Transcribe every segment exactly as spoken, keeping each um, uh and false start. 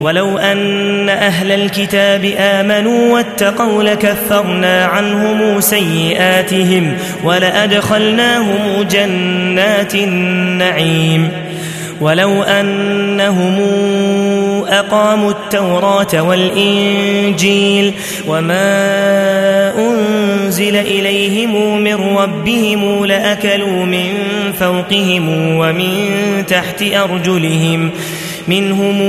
ولو أن أهل الكتاب آمنوا واتقوا لكفرنا عنهم سيئاتهم ولأدخلناهم جنات النعيم ولو أنهم أقاموا التوراة والإنجيل وما أنزل إليهم من ربهم لأكلوا من فوقهم ومن تحت أرجلهم منهم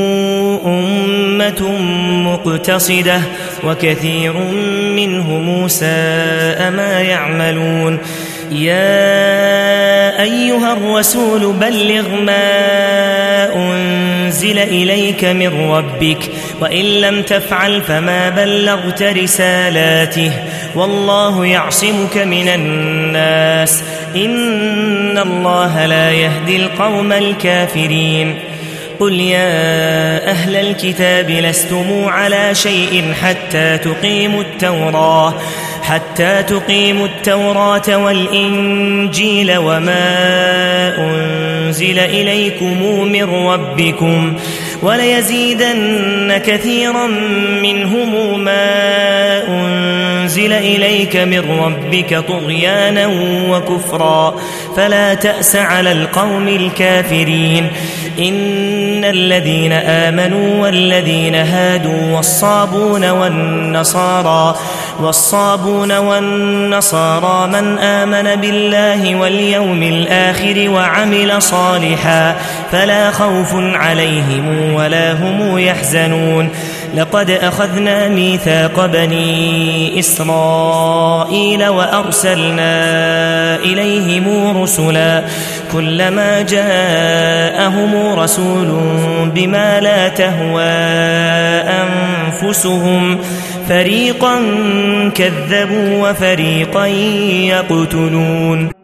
أمة مقتصدة وكثير منهم ساء ما يعملون يا أيها الرسول بلغ ما أنزل إليك من ربك وإن لم تفعل فما بلغت رسالاته والله يعصمك من الناس إن الله لا يهدي القوم الكافرين قل يا أهل الكتاب لستم على شيء حتى تقيموا التوراة حتى تقيموا التوراة والإنجيل وما أنزل إليكم من ربكم وليزيدن كثيرا منهم ما أنزل إليك من ربك طغيانا وكفرا فلا تأس على القوم الكافرين إن الذين آمنوا والذين هادوا والصابون والنصارى والصابون والنصارى من آمن بالله واليوم الآخر وعمل صالحا فلا خوف عليهم ولا هم يحزنون لقد أخذنا ميثاق بني إسرائيل وأرسلنا إليهم رسلا كلما جاءهم رسول بما لا تهوى أنفسهم فريقا كذبوا وفريقا يقتلون